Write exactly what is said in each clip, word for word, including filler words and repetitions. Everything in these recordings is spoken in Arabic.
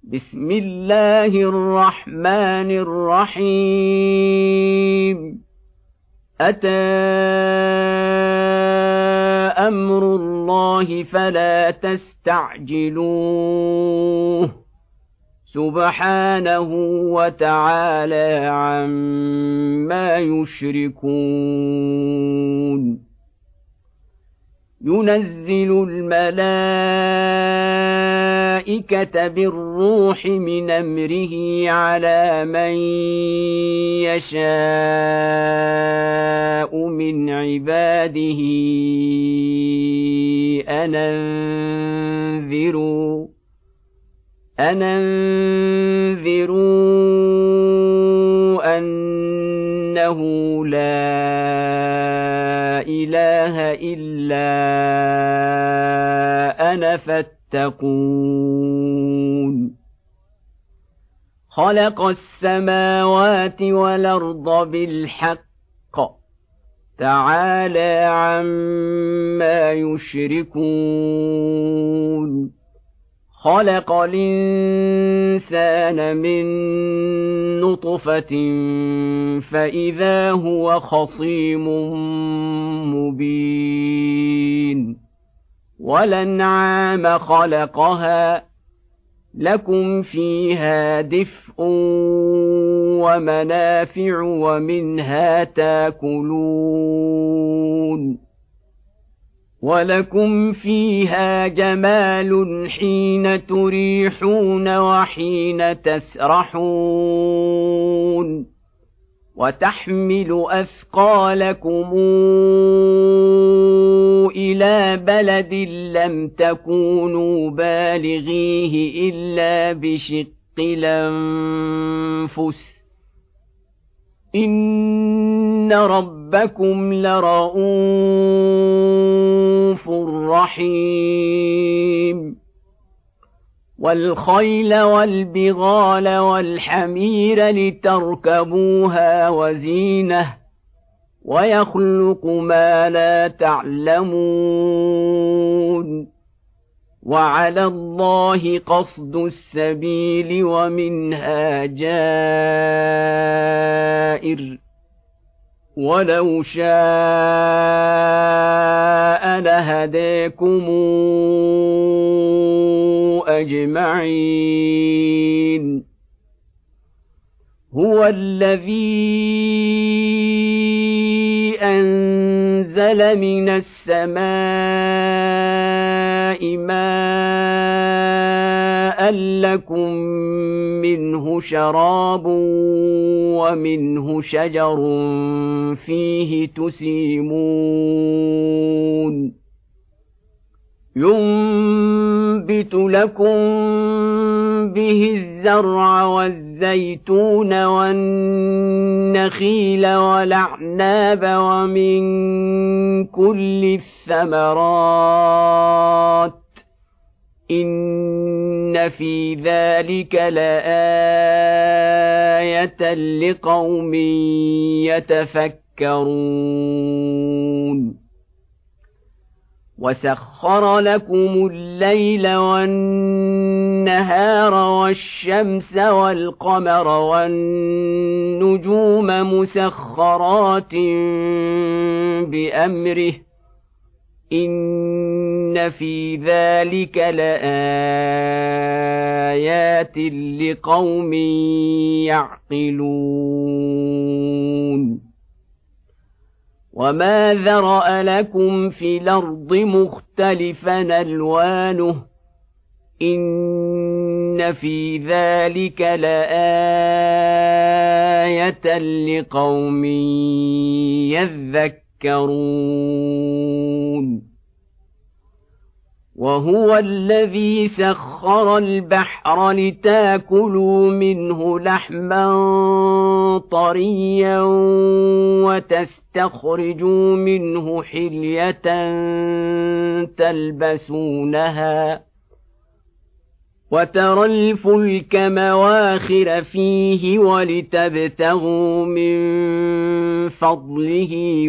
بسم الله الرحمن الرحيم أتى أمر الله فلا تستعجلوه سبحانه وتعالى عما يشركون ينزل الملائكة بالروح من أمره على من يشاء من عباده أن أنذروا أن أنذروا أنه لا إله إلا أنا فاتقون خلق السماوات والأرض بالحق تعالى عما يشركون خلق الإنسان من نطفة فإذا هو خصيم مبين والأنعام خلقها لكم فيها دفء ومنافع ومنها تاكلون ولكم فيها جمال حين تريحون وحين تسرحون وتحمل أثقالكم إلى بلد لم تكونوا بالغيه إلا بشق الأنفس إن ربكم لرءوف رحيم والخيل والبغال والحمير لتركبوها وزينة ويخلق ما لا تعلمون وعلى الله قصد السبيل ومنها جائر ولو شاء لهديكم أجمعين هو الذي أنزل من السماء ماء لكم منه شراب ومنه شجر فيه تسيمون ينبت لكم به الزرع والزيتون والنخيل والأعناب ومن كل الثمرات إن في ذلك لآية لقوم يتفكرون وسخر لكم الليل والنهار والشمس والقمر والنجوم مسخرات بأمره إن في ذلك لآيات لقوم يعقلون وما ذرأ لكم في الأرض مختلفا ألوانه إن في ذلك لآية لقوم يذكرون وهو الذي سخر البحر لتاكلوا منه لحما طريا وتستخرجوا منه حلية تلبسونها وترى الفلك مواخر فيه ولتبتغوا من فضله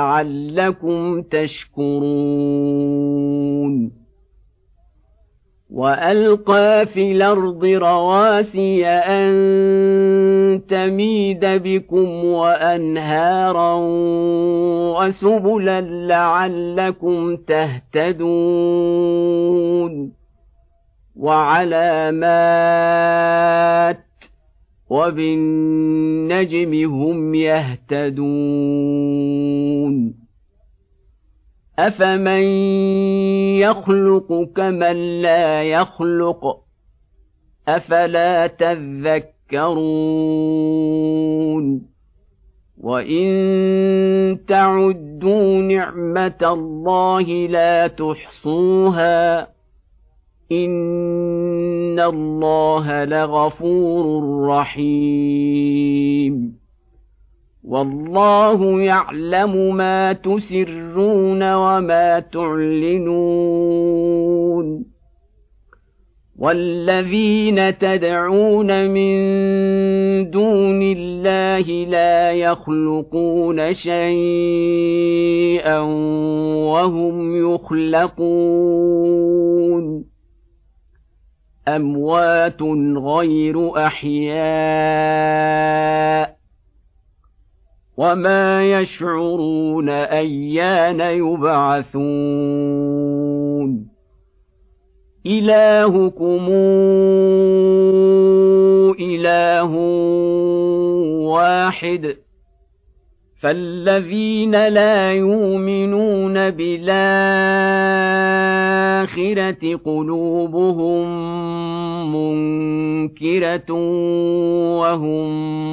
ولعلكم تشكرون وألقى في الأرض رواسي أن تميد بكم وأنهارا وسبلا لعلكم تهتدون وعلامات وبالنجم هم يهتدون أفمن يخلق كمن لا يخلق أفلا تذكرون وإن تعدوا نعمة الله لا تحصوها إن الله لغفور رحيم والله يعلم ما تسرون وما تعلنون والذين تدعون من دون الله لا يخلقون شيئا وهم يخلقون أموات غير أحياء وما يشعرون أيان يبعثون إلهكم إله واحد فالذين لا يؤمنون بالآخرة قلوبهم منكرة وهم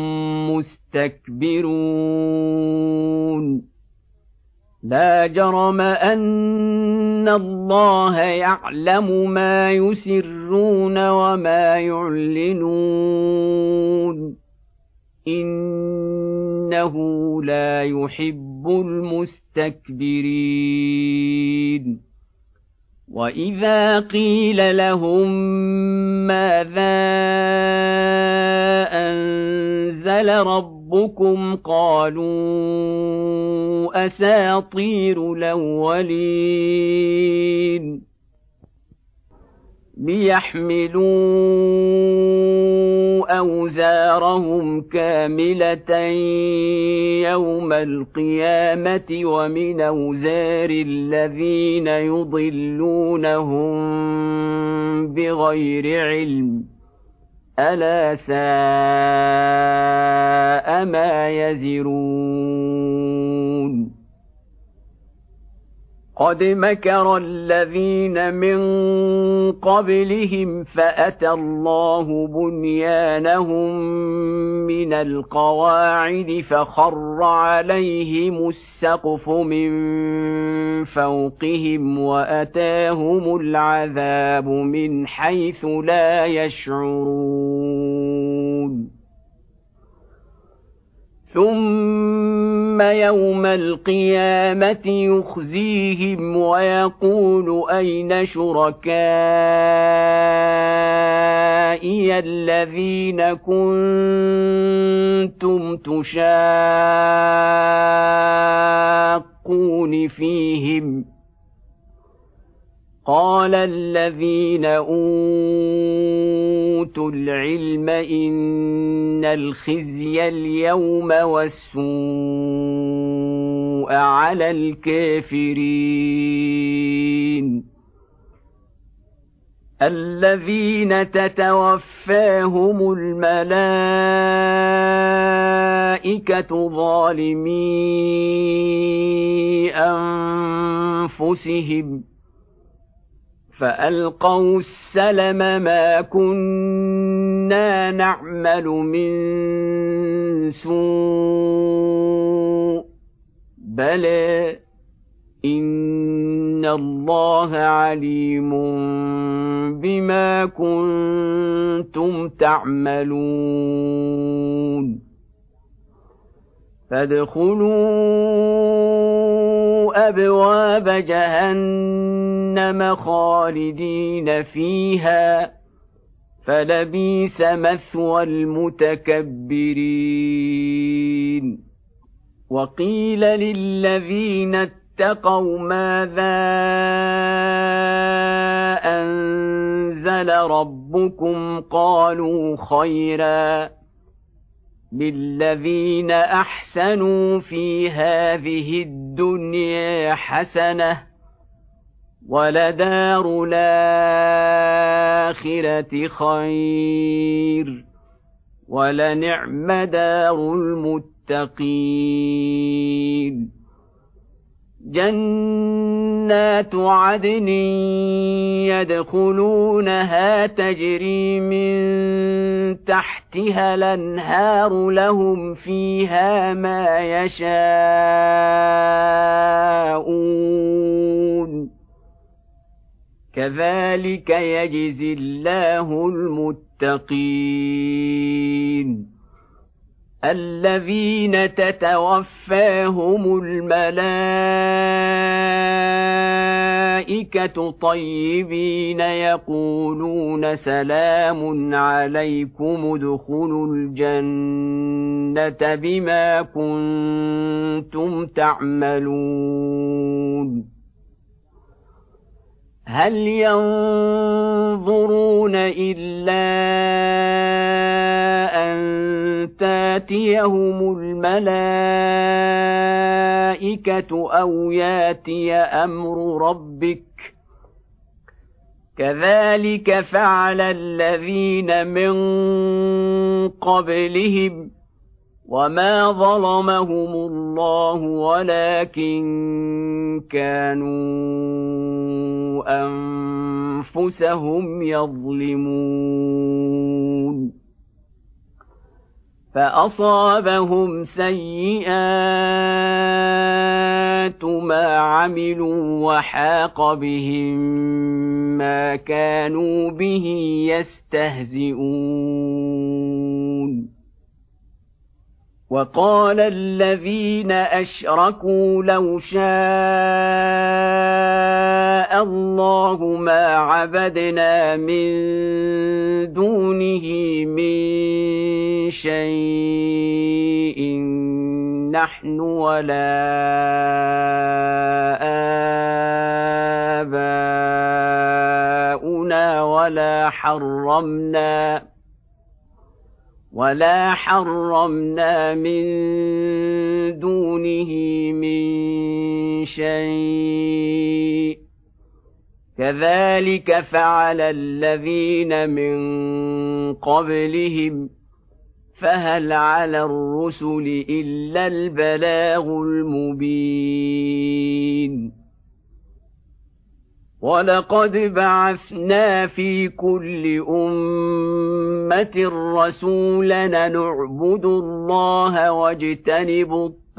مستكبرون لا جرم أن الله يعلم ما يسرون وما يعلنون إنه لا يحب المستكبرين وإذا قيل لهم ماذا أنزل ربكم قالوا أساطير الأولين ليحملوا أوزارهم كاملة يوم القيامة ومن أوزار الذين يضلونهم بغير علم ألا ساء ما يزرون قد مكر الذين من قبلهم فأتى الله بنيانهم من القواعد فخر عليهم السقف من فوقهم وأتاهم العذاب من حيث لا يشعرون ثم يوم القيامة يخزيهم ويقول أين شركائي الذين كنتم تشاقون فيهم قال الذين أوتوا العلم إن الخزي اليوم والسوء على الكافرين الذين تتوفاهم الملائكة ظالمي أنفسهم فألقوا السلم ما كنا نعمل من سوء بلى إن الله عليم بما كنتم تعملون فادخلوا أبواب جهنم خالدين فيها فلبئس مثوى المتكبرين وقيل للذين اتقوا ماذا أنزل فعل ربكم قالوا خيرا للذين أحسنوا في هذه الدنيا حسنة ولدار الآخرة خير ولنعم دار المتقين جنات عدن يدخلونها تجري من تحتها الأنهار لهم فيها ما يشاءون كذلك يجزي الله المتقين الذين تتوفاهم الملائكة طيبين يقولون سلام عليكم ادخلوا الجنة بما كنتم تعملون هل ينظرون إلا أن تاتيهم الملائكة أو ياتي أمر ربك كذلك فعل الذين من قبلهم وما ظلمهم الله ولكن كانوا أنفسهم يظلمون فأصابهم سيئات ما عملوا وحاق بهم ما كانوا به يستهزئون وقال الذين أشركوا لو شاء الله ما عبدنا من دونه من شيء نحن ولا آباؤنا ولا حرمنا ولا حرمنا من دونه من شيء كذلك فعل الذين من قبلهم فهل على الرسل إلا البلاغ المبين ولقد بعثنا في كل أمة رسولا نعبد الله واجتنب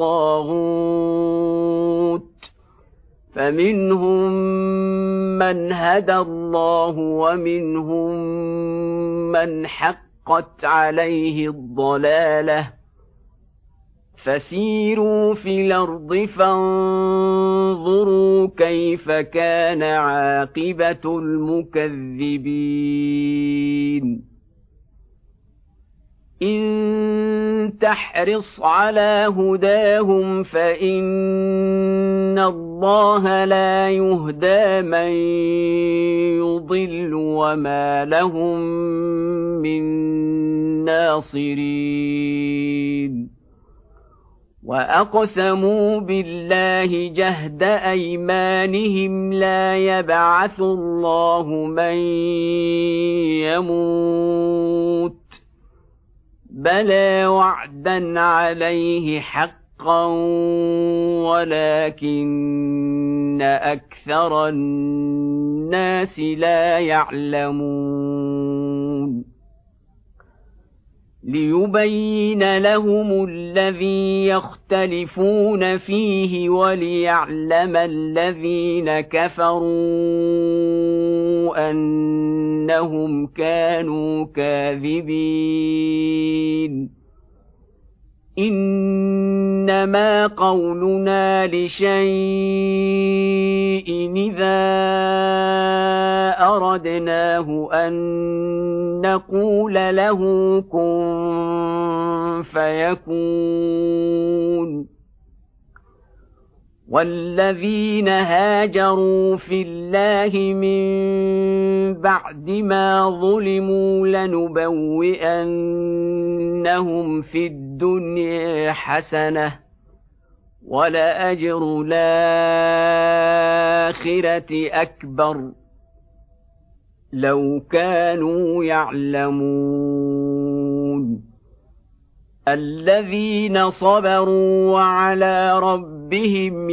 الطاغوت فمنهم من هدى الله ومنهم من حقت عليه الضلالة فسيروا في الأرض فانظروا كيف كان عاقبة المكذبين إن تحرص على هداهم فإن الله لا يهدى من يضل وما لهم من ناصرين وأقسموا بالله جهد أيمانهم لا يبعث الله من يموت بلى وعدا عليه حقا ولكن أكثر الناس لا يعلمون ليبين لهم الذي يختلفون فيه وليعلم الذين كفروا أنهم كانوا كاذبين إنما قولنا لشيء إذا أردناه أن نقول له كن فيكون والذين هاجروا في الله من بعد ما ظلموا لنبوئنهم في الدنيا حسنة ولأجر الآخرة أكبر لو كانوا يعلمون الذين صبروا وعلى ربهم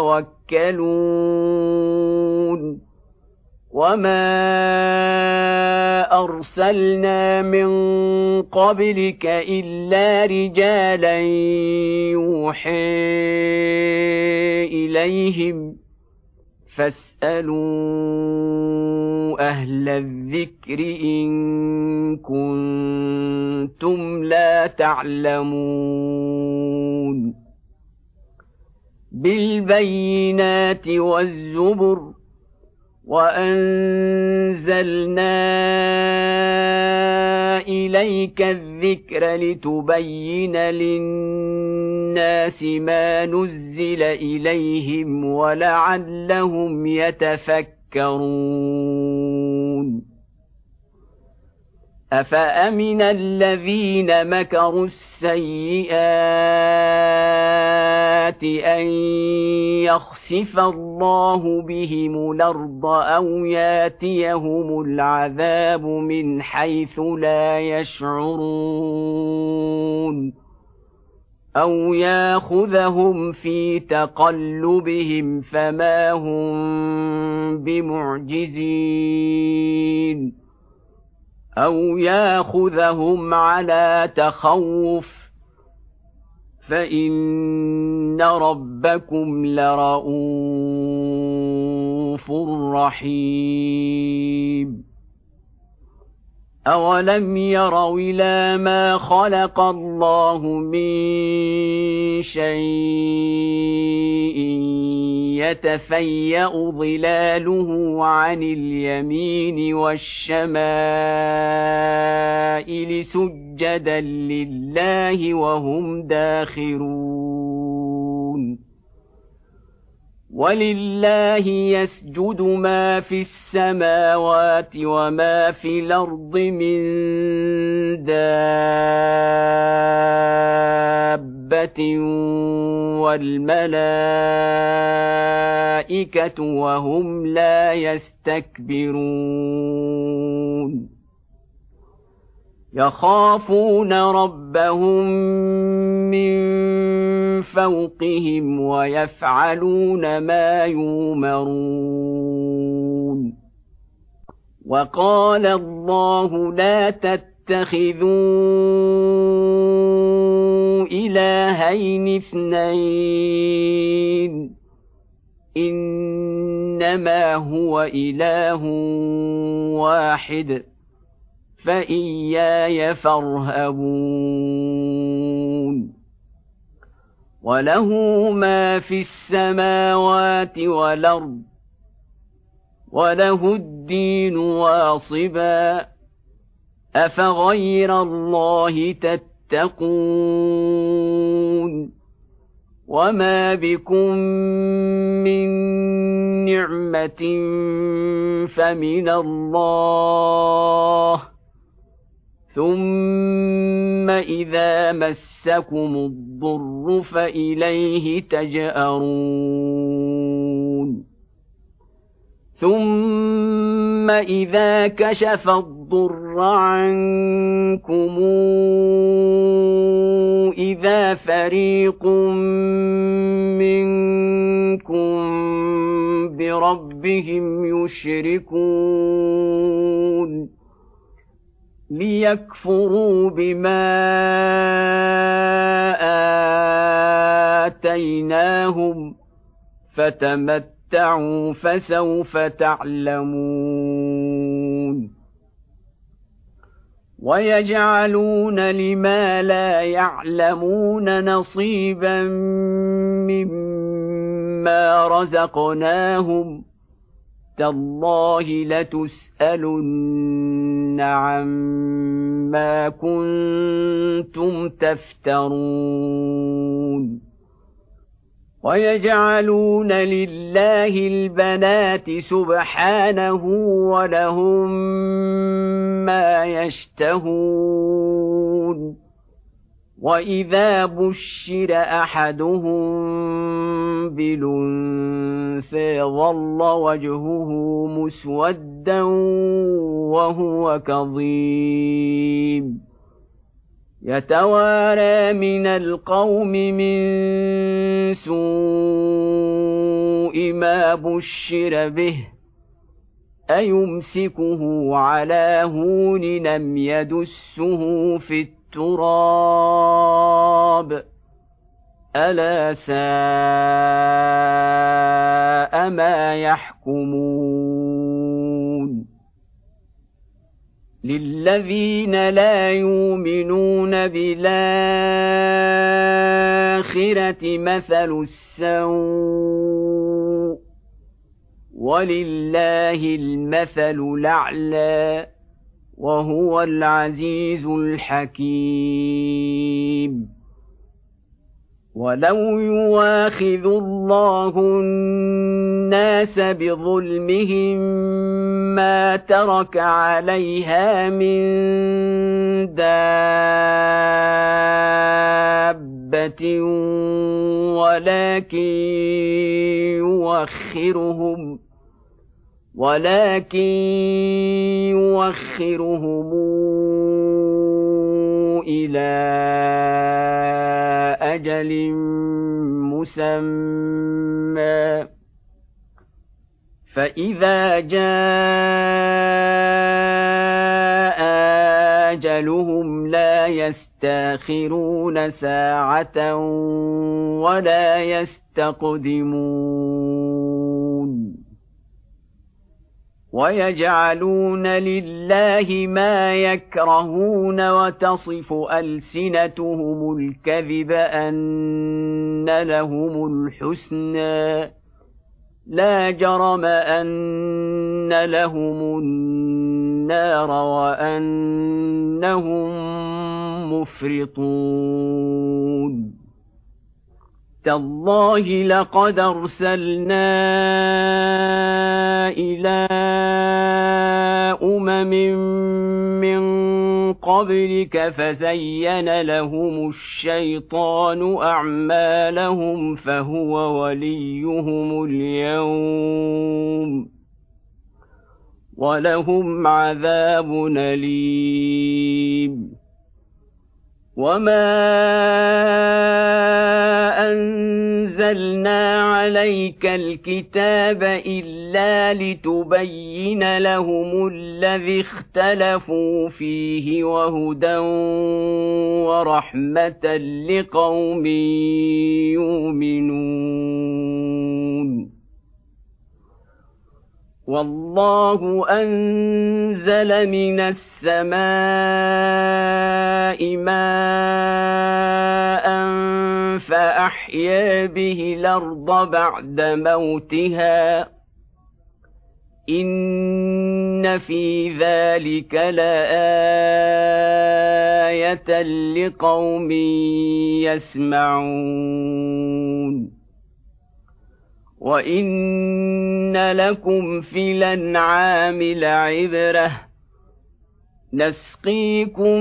يتوكلون وما أرسلنا من قبلك إلا رجالا يوحي إليهم فاسألوا أهل الذكر إن كنتم لا تعلمون بالبينات والزبر وأنزلنا إليك الذكر لتبين للناس ما نزل إليهم ولعلهم يتفكرون أفأمن الذين مكروا السيئات أن يخسف الله بهم الأرض أو ياتيهم العذاب من حيث لا يشعرون أو ياخذهم في تقلبهم فما هم بمعجزين أو ياخذهم على تخوف فإن ربكم لرءوف رحيم أولم يروا إلى ما خلق الله من شيء يتفيأ ظلاله عن اليمين والشمائل سجدا لله وهم داخرون ولله يسجد ما في السماوات وما في الأرض من دابة والملائكة وهم لا يستكبرون يخافون ربهم من فوقهم ويفعلون ما يؤمرون وقال الله لا تتخذوا إلهين اثنين إنما هو إله واحد فإياي فارهبون وله ما في السماوات والأرض وله الدين واصبا أفغير الله تتقون وما بكم من نعمة فمن الله ثم إذا مسكم الضر فإليه تجأرون ثم إذا كشف الضر عنكم إذا فريق منكم بربهم يشركون ليكفروا بما آتيناهم فتمتعوا فسوف تعلمون ويجعلون لما لا يعلمون نصيبا مما رزقناهم تالله لتسألن عما كنتم تفترون ويجعلون لله البنات سبحانه ولهم ما يشتهون وإذا بشر أحدهم بالأنثى ظل وجهه مسودا وهو كظيم يتوارى من القوم من سوء ما بشر به أيمسكه على هون لم يدسه في التراب ألا ساء ما يحكمون للذين لا يؤمنون بالآخرة مثل السوء ولله المثل الأعلى وهو العزيز الحكيم ولو يواخذ الله الناس بظلمهم ما ترك عليها من دابة ولكن يؤخرهم ولكن يؤخرهم إلى أجل مسمى فإذا جاء أجلهم لا يستأخرون ساعة ولا يستقدمون ويجعلون لله ما يكرهون وتصف ألسنتهم الكذب أن لهم الحسنى لا جرم أن لهم النار وأنهم مفرطون تالله لقد أرسلنا إلى أمم من قبلك فزين لهم الشيطان أعمالهم فهو وليهم اليوم ولهم عذاب أليم وما أنزلنا عليك الكتاب إلا لتبين لهم الذي اختلفوا فيه وهدى ورحمة لقوم يؤمنون والله أنزل من السماء ماء فأحيا به الأرض بعد موتها إن في ذلك لآية لقوم يسمعون وإن لكم في الأنعام لعبرة نسقيكم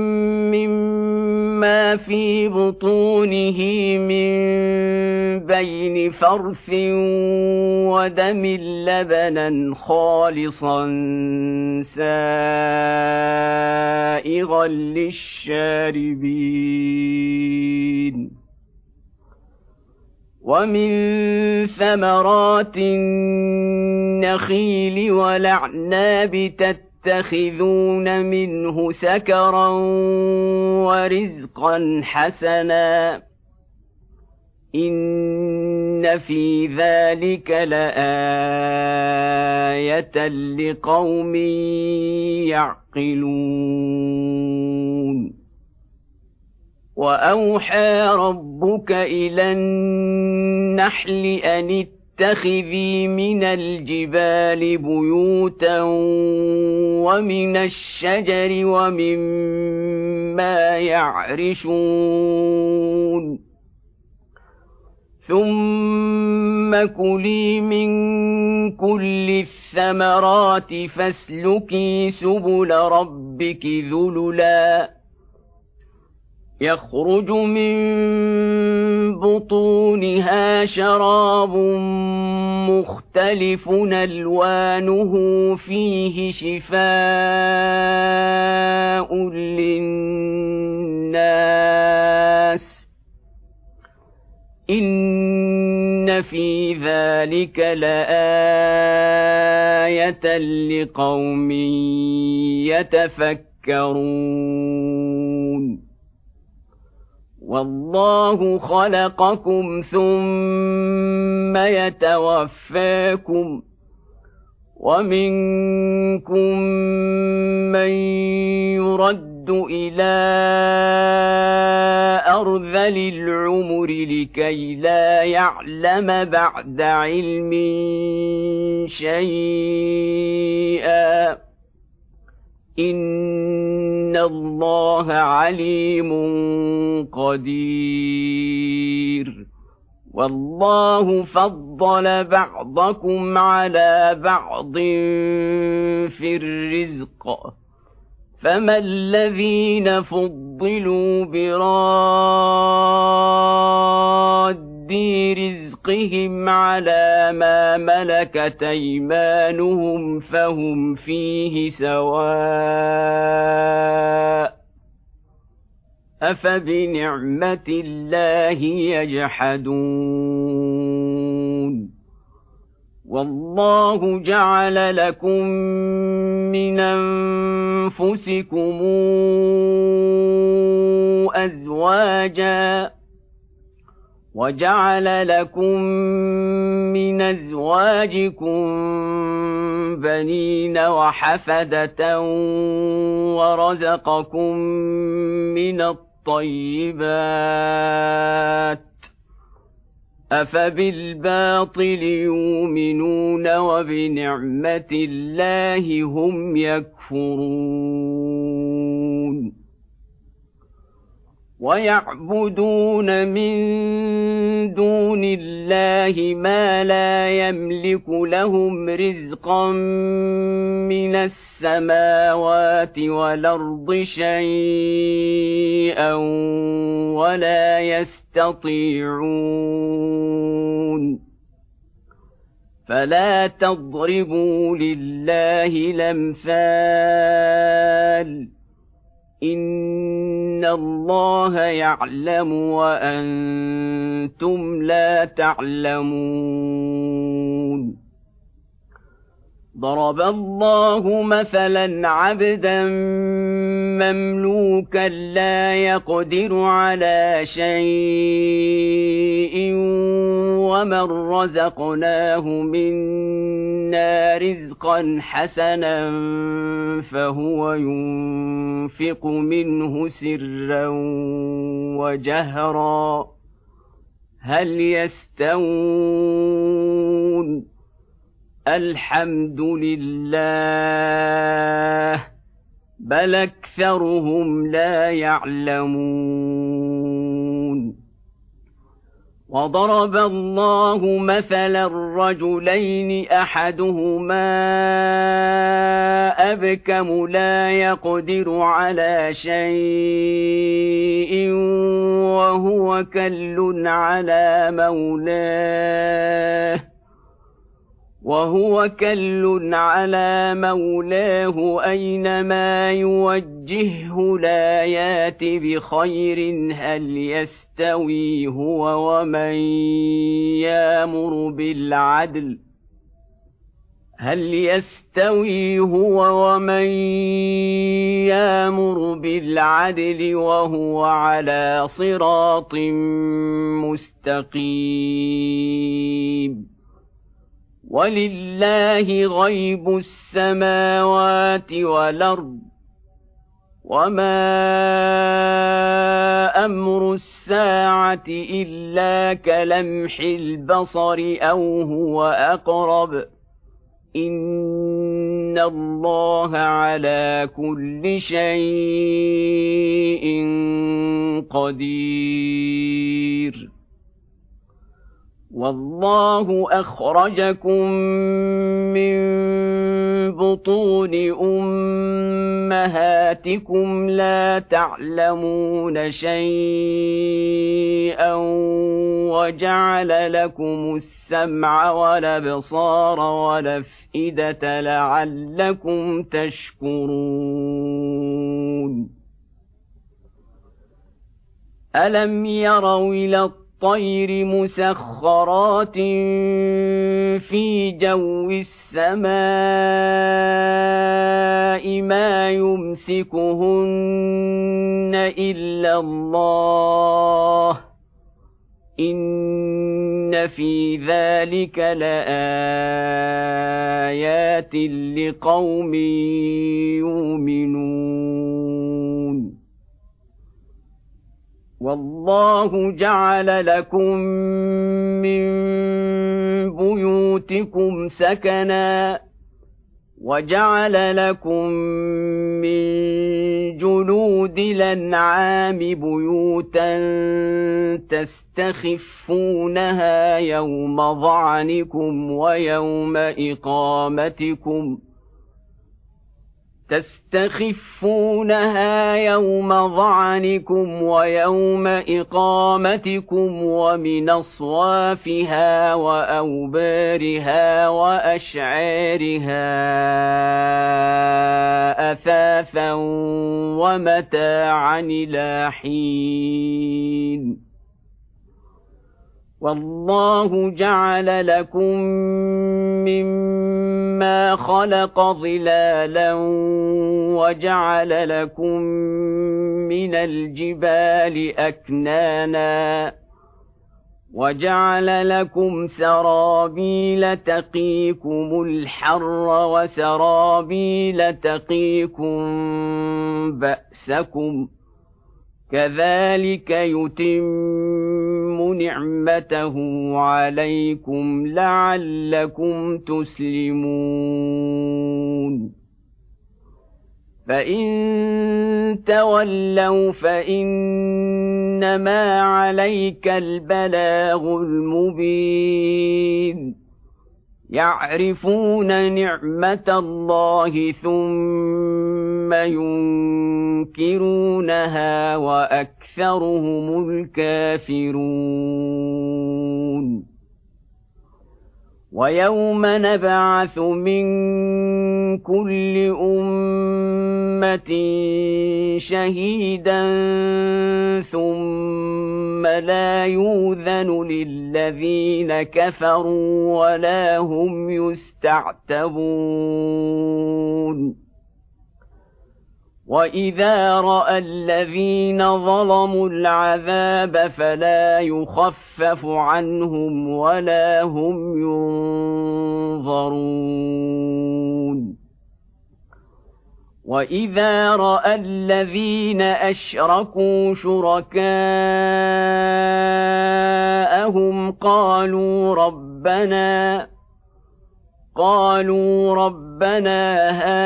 مما في بطونه من بين فرث ودم لبنا خالصا سائغا للشاربين ومن ثمرات النخيل والأعناب تتخذون منه سكرا ورزقا حسنا إن في ذلك لآية لقوم يعقلون وأوحى ربك إلى النحل أن اتخذي من الجبال بيوتا ومن الشجر ومما يعرشون ثم كلي من كل الثمرات فاسلكي سبل ربك ذللا يخرج من بطونها شراب مختلف ألوانه فيه شفاء للناس إن في ذلك لآية لقوم يتفكرون والله خلقكم ثم يتوفاكم ومنكم من يرد إلى أرذل العمر لكي لا يعلم بعد علم شيئا إن الله عليم قدير والله فضل بعضكم على بعض في الرزق فما الذين فضلوا براد رزقهم على ما ملكت أيمانهم فهم فيه سواء أفبنعمة الله يجحدون والله جعل لكم من أنفسكم أزواجا وجعل لكم من أزواجكم بنين وحفدة ورزقكم من الطيبات أفبالباطل يؤمنون وبنعمة الله هم يكفرون ويعبدون من دون الله ما لا يملك لهم رزقا من السماوات والأرض شيئا ولا يستطيعون فلا تضربوا لله الأمثال إن الله يعلم وأنتم لا تعلمون ضرب الله مثلا عبدا مملوكا لا يقدر على شيء ومن رزقناه منا رزقا حسنا فهو ينفق منه سرا وجهرا هل يستوون الحمد لله بل أكثرهم لا يعلمون وضرب الله مثلا رجلين أحدهما أبكم لا يقدر على شيء وهو كل على مولاه وهو كل على مولاه أينما يوجهه لا يات بخير هل يستوي هو ومن يأمر بالعدل هل يستوي هو ومن يأمر بالعدل وهو على صراط مستقيم ولله غيب السماوات والأرض وما أمر الساعة إلا كلمح البصر أو هو أقرب إن الله على كل شيء قدير والله أخرجكم من بطون أمهاتكم لا تعلمون شيئا وجعل لكم السمع والأبصار والأفئدة لعلكم تشكرون ألم يروا إلى الطير مسخرات في جو السماء ما يمسكهن إلا الله إن في ذلك لآيات لقوم يؤمنون والله جعل لكم من بيوتكم سكنا وجعل لكم من جلود الأنعام بيوتا تستخفونها يوم ظعنكم ويوم إقامتكم تستخفونها يوم ظعنكم ويوم إقامتكم ومن أصوافها وأوبارها وأشعارها أثاثا ومتاعا إلى حين والله جعل لكم مما خلق ظلالا وجعل لكم من الجبال أكنانا وجعل لكم سرابيل تقيكم الحر وسرابيل تقيكم بأسكم كذلك يتم نعمته عليكم لعلكم تسلمون فإن تولوا فإنما عليك البلاغ المبين يعرفون نعمة الله ثم ينكرونها وأكثرهم الكافرون ويوم نبعث من كل أمة شهيدا ثم لا يؤذن للذين كفروا ولا هم يستعتبون وإذا رأى الذين ظلموا العذاب فلا يخفف عنهم ولا هم ينظرون وإذا رأى الذين أشركوا شركاءهم قالوا ربنا قالوا ربنا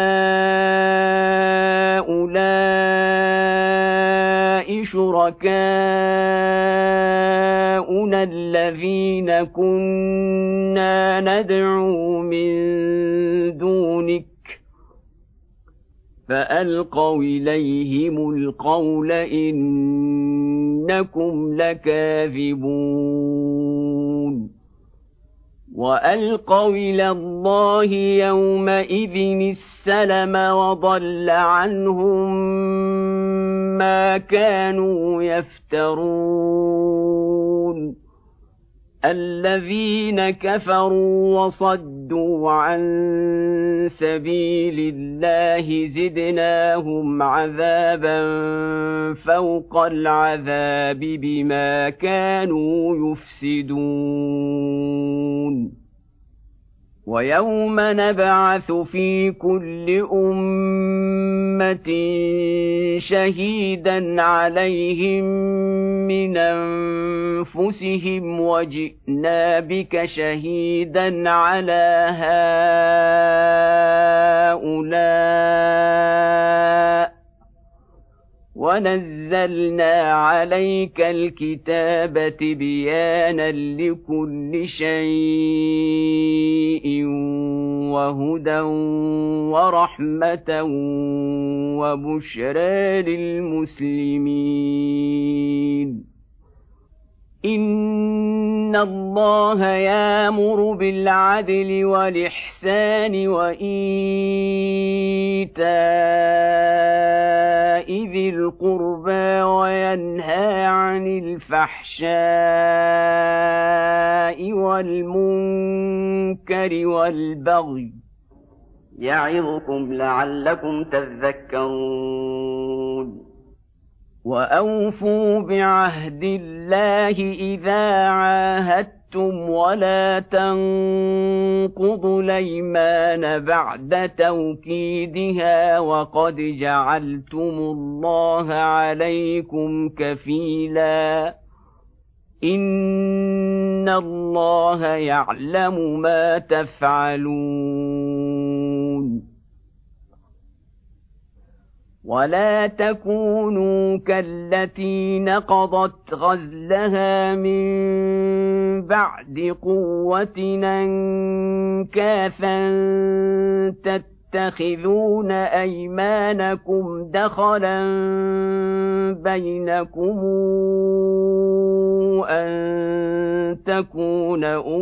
هؤلاء شركاؤنا الذين كنا ندعو من دونك فألقوا إليهم القول إنكم لكاذبون وألقوا إلى الله يومئذ السلم وضل عنهم ما كانوا يفترون الذين كفروا وصدوا عن سبيل الله زدناهم عذابا فوق العذاب بما كانوا يفسدون ويوم نبعث في كل أمة شهيدا عليهم من أنفسهم وجئنا بك شهيدا على هؤلاء ونزلنا عليك الكتاب تبيانا لكل شيء وهدى ورحمة وبشرى للمسلمين. إن الله يأمر بالعدل والإحسان وإيتاء ذي القربى وينهى عن الفحشاء والمنكر والبغي يعظكم لعلكم تذكرون. وأوفوا بعهد الله إذا عاهدتم ولا تنقضوا الأيمان بعد توكيدها وقد جعلتم الله عليكم كفيلا إن الله يعلم ما تفعلون. ولا تكونوا كالتي نقضت غزلها من بعد قوة أنكاثا تتخذون أيمانكم دخلا بينكم أن تكون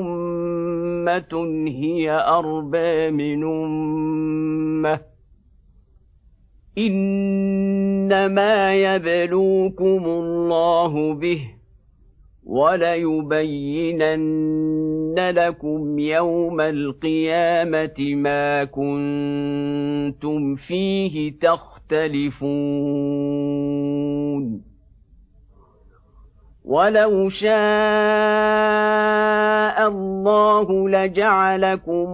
أمة هي أربى من أمة إنما يبلوكم الله به وليبينن لكم يوم القيامة ما كنتم فيه تختلفون. ولو شاء الله لجعلكم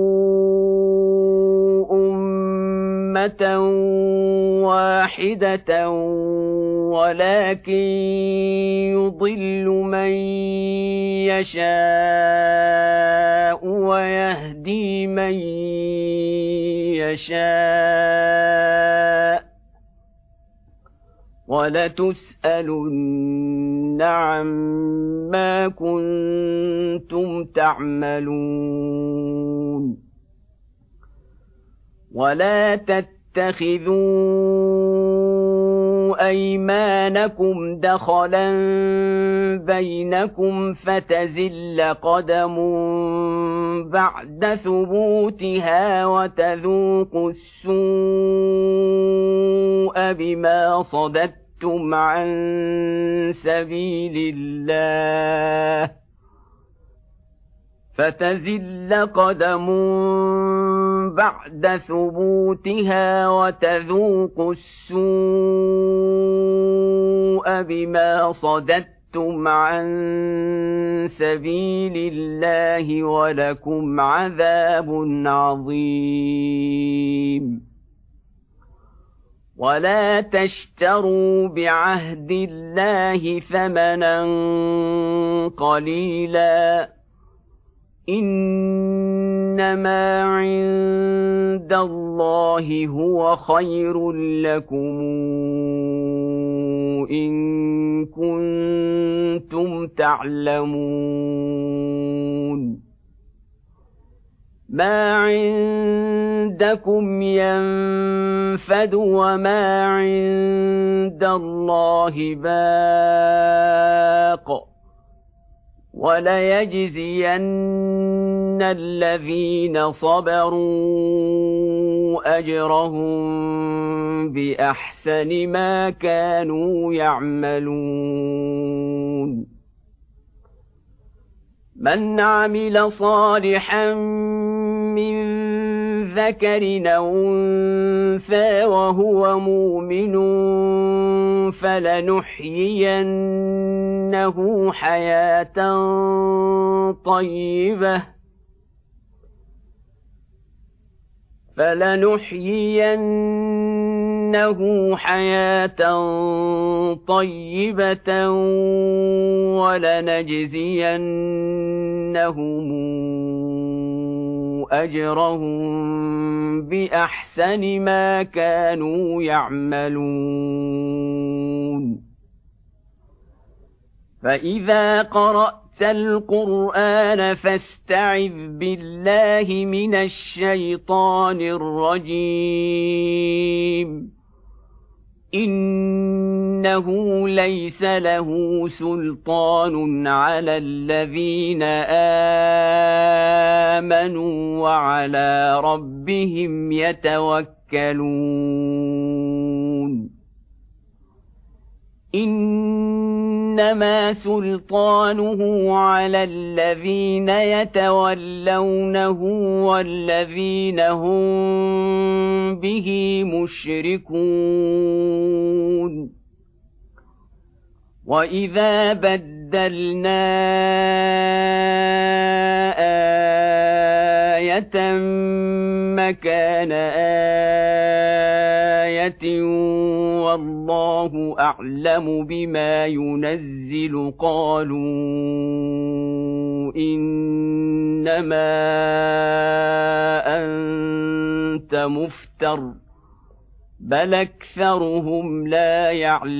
أمة واحدة ولكن يضل من يشاء ويهدي من يشاء ولتسألن عما كنتم تعملون. ولا تتخذوا أيمانكم دخلا بينكم فتزل قدم بعد ثبوتها وتذوقوا السوء بما صددتم عن سبيل الله فتزل قدم بعد ثبوتها وتذوقوا السوء بما صددتم عن سبيل الله ولكم عذاب عظيم. ولا تشتروا بعهد الله ثمنا قليلا إنما عند الله هو خير لكم إن كنتم تعلمون. ما عندكم ينفد وما عند الله باق وليجزين الذين صبروا أجرهم بأحسن ما كانوا يعملون. من عمل صالحا من ذكر أو أنثى وهو مؤمن فلنحيينه حياة طيبة فلنحيينه حياة طيبة ولنجزينهم أجرهم بأحسن ما كانوا يعملون فإذا قرأت القرآن فاستعذ بالله من الشيطان الرجيم إنه ليس له سلطان على الذين آمنوا وعلى ربهم يتوكلون إنما سلطانه على الذين يتولونه والذين هم به مشركون وإذا بدلنا آية مكان آية والله أعلم بما ينزل قالوا إنما أنت مفتر بل أكثرهم لا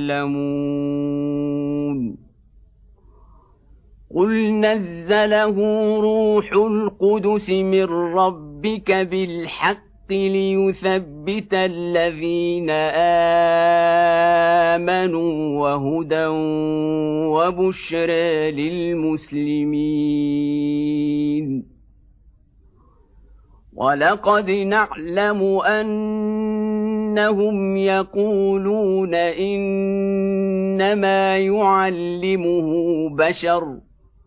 يعلمون قل نزله روح القدس من ربك بالحق ليثبت الذين آمنوا وهدى وبشرى للمسلمين ولقد نعلم أنهم يقولون إنما يعلمه بشر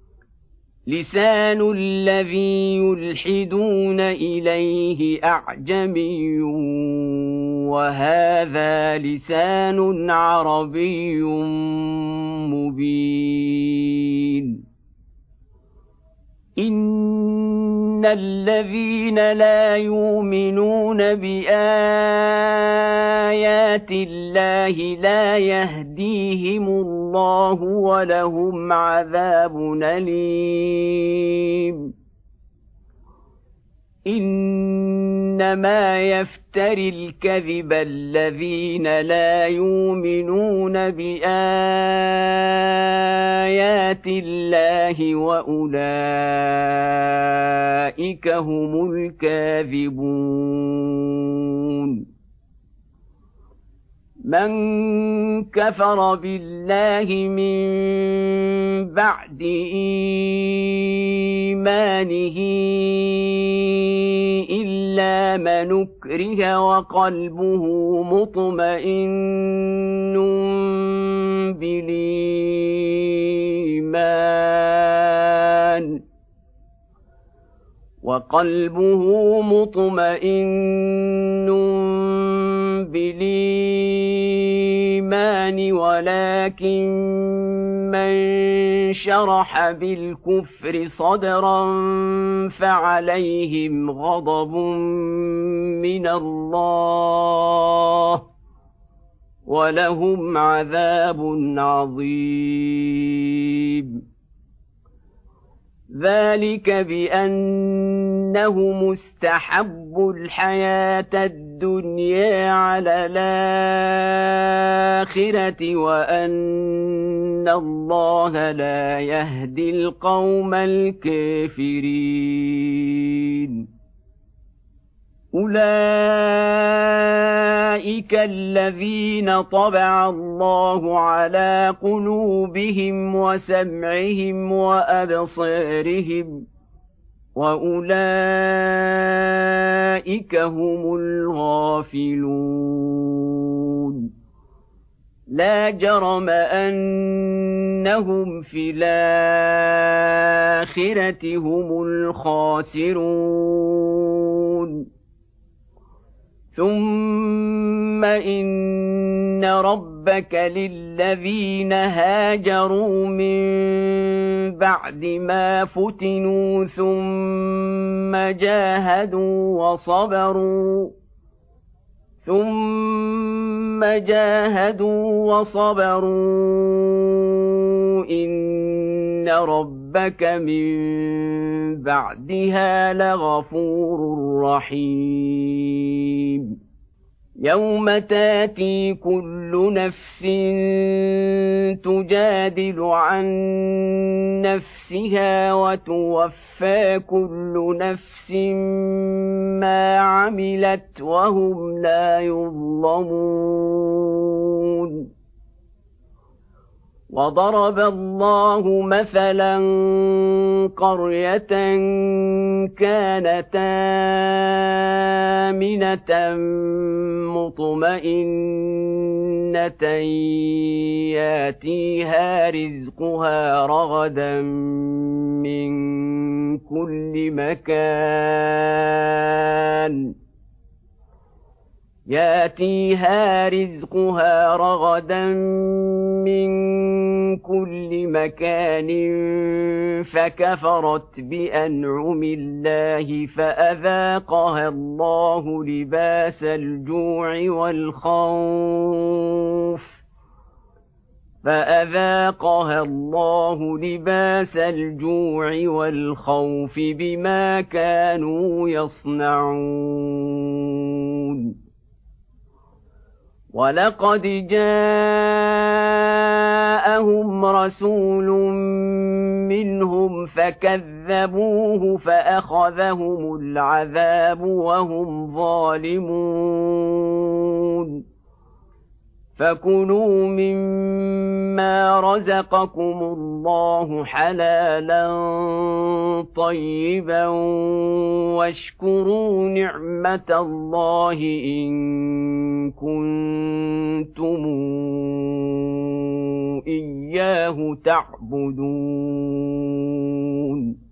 لسان الذي يلحدون إليه أعجمي وهذا لسان عربي مبين إن الذين لا يؤمنون بآيات الله لا يهديهم الله ولهم عذاب أليم إنما يفتري الكذب الذين لا يؤمنون بآيات الله وأولئك هم الكاذبون من كفر بالله من بعد إيمانه إلا من أكره وقلبه مطمئن بالإيمان وقلبه مطمئن بالإيمان ولكن من شرح بالكفر صدرا فعليهم غضب من الله ولهم عذاب عظيم ذلك بأنه مستحب الحياة الدنيا على الآخرة وأن الله لا يهدي القوم الكافرين أولئك الذين طبع الله على قلوبهم وسمعهم وأبصارهم وأولئك هم الغافلون لا جرم أنهم في الآخرة هم الخاسرون ثم إن ربك للذين هاجروا من بعد ما فتنوا ثم جاهدوا وصبروا ثم جاهدوا وصبروا إن ربك من بعدها لغفور رحيم يوم تاتي كل نفس تجادل عن نفسها وتوفى كل نفس ما عملت وهم لا يظلمون وضرب الله مثلا قرية كانت آمنة مطمئنة ياتيها رزقها رغدا من كل مكان ياتيها رزقها رغدا من كل مكان فكفرت بأنعم الله فأذاقها الله لباس الجوع والخوف فأذاقها الله لباس الجوع والخوف بما كانوا يصنعون ولقد جاءهم رسول منهم فكذبوه فأخذهم العذاب وهم ظالمون فكلوا مما رزقكم الله حلالا طيبا واشكروا نعمة الله إن كنتم إياه تعبدون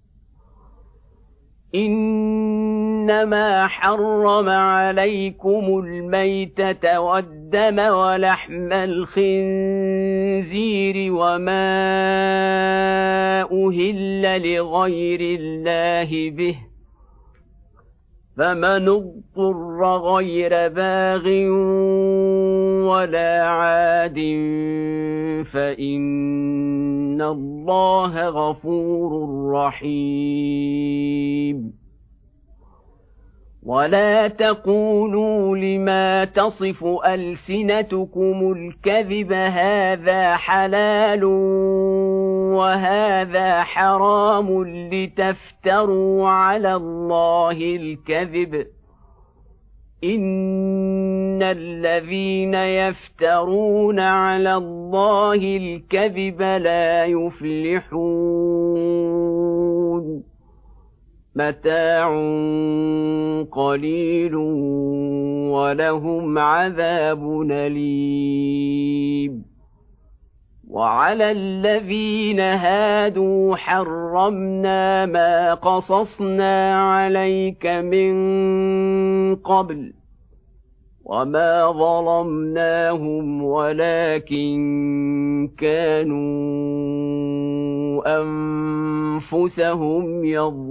إنما حرم عليكم الميتة والدم ولحم الخنزير وما أهل لغير الله به فمن اضطر غير باغ ولا عاد فإن الله غفور رحيم ولا تقولوا لما تصف ألسنتكم الكذب هذا حلال وهذا حرام لتفتروا على الله الكذب إن الذين يفترون على الله الكذب لا يفلحون متاع قليل ولهم عذاب أليم وعلى الذين هادوا حرمنا ما قصصنا عليك من قبل وما ظلمناهم ولكن كانوا أنفسهم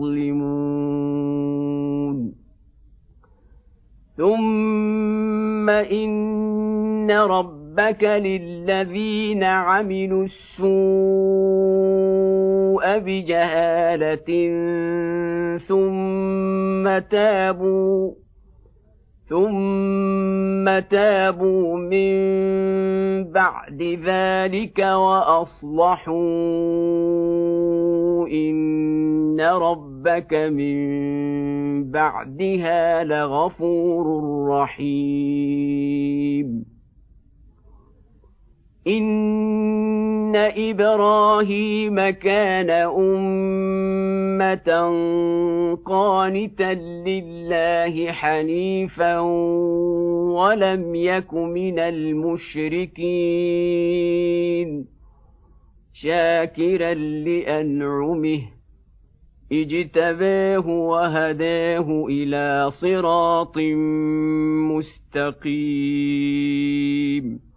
يظلمون ثم إن ربك للذين عملوا السوء بجهالة ثم تابوا ثم تابوا من بعد ذلك وأصلحوا إن ربك من بعدها لغفور رحيم إن إبراهيم كان أمة قانتا لله حنيفا ولم يك من المشركين شاكرا لأنعمه اجتباه وهداه إلى صراط مستقيم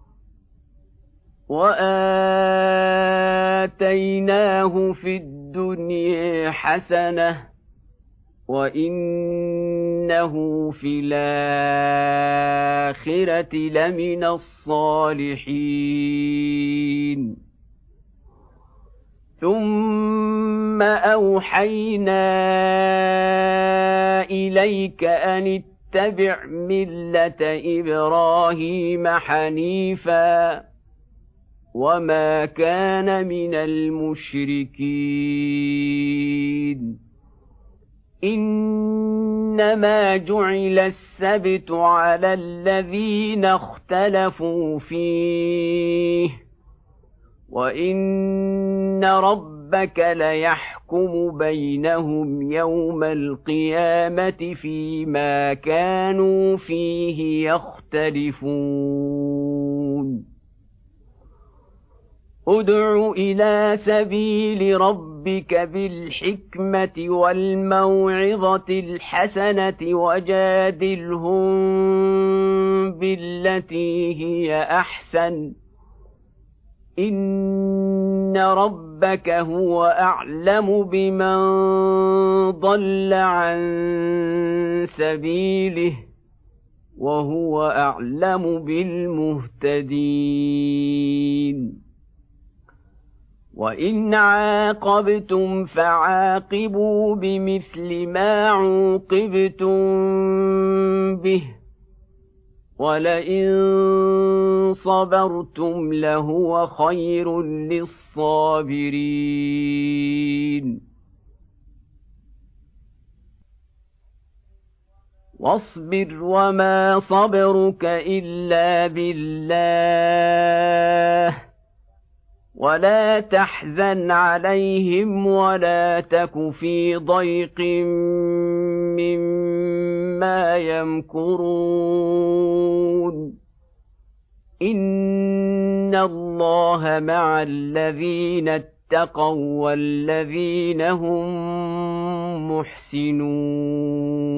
وآتيناه في الدنيا حسنة وإنه في الآخرة لمن الصالحين ثم أوحينا إليك أن اتبع ملة إبراهيم حنيفا وما كان من المشركين إنما جعل السبت على الذين اختلفوا فيه وإن ربك ليحكم بينهم يوم القيامة فيما كانوا فيه يختلفون ادع إلى سبيل ربك بالحكمة والموعظة الحسنة وجادلهم بالتي هي أحسن إن ربك هو أعلم بمن ضل عن سبيله وهو أعلم بالمهتدين وإن عاقبتم فعاقبوا بمثل ما عوقبتم به ولئن صبرتم لهو خير للصابرين واصبر وما صبرك إلا بالله ولا تحزن عليهم ولا تك في ضيق مما يمكرون إن الله مع الذين اتقوا والذين هم محسنون